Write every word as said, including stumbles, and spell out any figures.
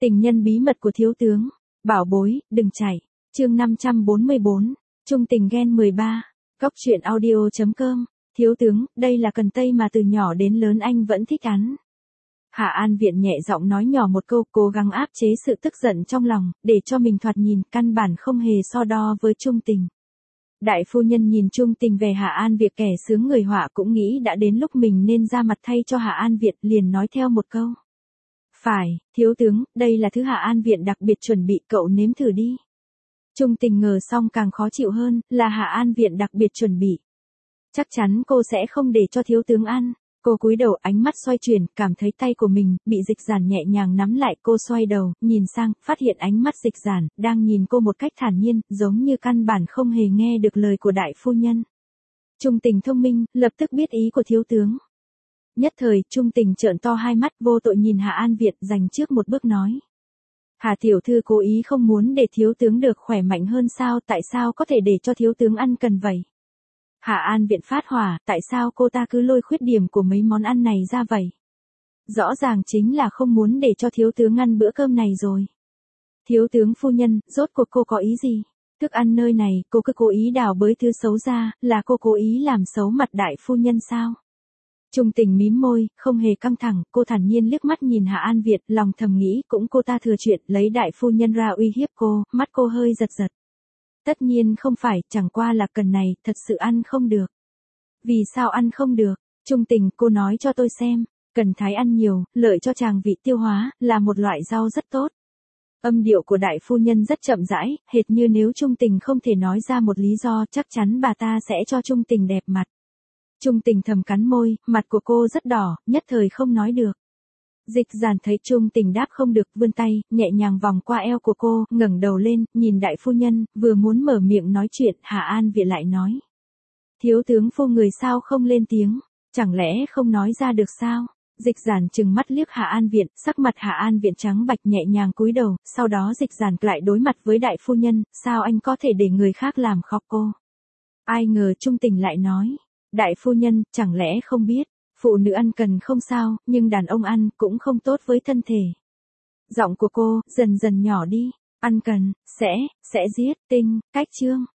Tình nhân bí mật của thiếu tướng. Bảo bối, đừng chạy. Chương năm trăm bốn mươi bốn. Trung tình ghen mười ba. Cóc truyện audio chấm com. Thiếu tướng, đây là cần tây mà từ nhỏ đến lớn anh vẫn thích ăn. Hạ An Viện nhẹ giọng nói nhỏ một câu, cố gắng áp chế sự tức giận trong lòng, để cho mình thoạt nhìn căn bản không hề so đo với Trung tình. Đại phu nhân nhìn Trung tình về Hạ An Việt kẻ sướng người họa cũng nghĩ đã đến lúc mình nên ra mặt thay cho Hạ An Việt, liền nói theo một câu. Phải, thiếu tướng, đây là thứ Hạ An Viện đặc biệt chuẩn bị, cậu nếm thử đi. Trung tình ngờ xong càng khó chịu hơn, là Hạ An Viện đặc biệt chuẩn bị. Chắc chắn cô sẽ không để cho thiếu tướng ăn. Cô cúi đầu, ánh mắt xoay chuyển, cảm thấy tay của mình bị Dịch Giản nhẹ nhàng nắm lại. Cô xoay đầu, nhìn sang, phát hiện ánh mắt Dịch Giản đang nhìn cô một cách thản nhiên, giống như căn bản không hề nghe được lời của đại phu nhân. Trung tình thông minh, lập tức biết ý của thiếu tướng. Nhất thời, Trung tình trợn to hai mắt, vô tội nhìn Hạ An Việt, dành trước một bước nói. Hà tiểu thư cố ý không muốn để thiếu tướng được khỏe mạnh hơn sao, tại sao có thể để cho thiếu tướng ăn cần vậy? Hạ An Viện phát hỏa, tại sao cô ta cứ lôi khuyết điểm của mấy món ăn này ra vậy? Rõ ràng chính là không muốn để cho thiếu tướng ăn bữa cơm này rồi. Thiếu tướng phu nhân, rốt cuộc cô có ý gì? Thức ăn nơi này, cô cứ cố ý đào bới thứ xấu ra, là cô cố ý làm xấu mặt đại phu nhân sao? Trung tình mím môi, không hề căng thẳng, cô thản nhiên liếc mắt nhìn Hạ An Việt, lòng thầm nghĩ cũng cô ta thừa chuyện lấy đại phu nhân ra uy hiếp cô, mắt cô hơi giật giật. Tất nhiên không phải, chẳng qua là cần này, thật sự ăn không được. Vì sao ăn không được? Trung tình, cô nói cho tôi xem. Cần thái ăn nhiều, lợi cho tràng vị tiêu hóa, là một loại rau rất tốt. Âm điệu của đại phu nhân rất chậm rãi, hệt như nếu Trung tình không thể nói ra một lý do, chắc chắn bà ta sẽ cho Trung tình đẹp mặt. Trung tình thầm cắn môi, mặt của cô rất đỏ, nhất thời không nói được. Dịch Giản thấy Trung tình đáp không được, vươn tay, nhẹ nhàng vòng qua eo của cô, ngẩng đầu lên, nhìn đại phu nhân, vừa muốn mở miệng nói chuyện, Hạ An Viện lại nói. Thiếu tướng phu người sao không lên tiếng, chẳng lẽ không nói ra được sao? Dịch Giản trừng mắt liếc Hạ An Viện, sắc mặt Hạ An Viện trắng bạch, nhẹ nhàng cúi đầu, sau đó Dịch Giản lại đối mặt với đại phu nhân, sao anh có thể để người khác làm khó cô? Ai ngờ Trung tình lại nói. Đại phu nhân, chẳng lẽ không biết, phụ nữ ăn cần không sao, nhưng đàn ông ăn cũng không tốt với thân thể. Giọng của cô dần dần nhỏ đi, ăn cần, sẽ, sẽ giết, tinh, cách chương.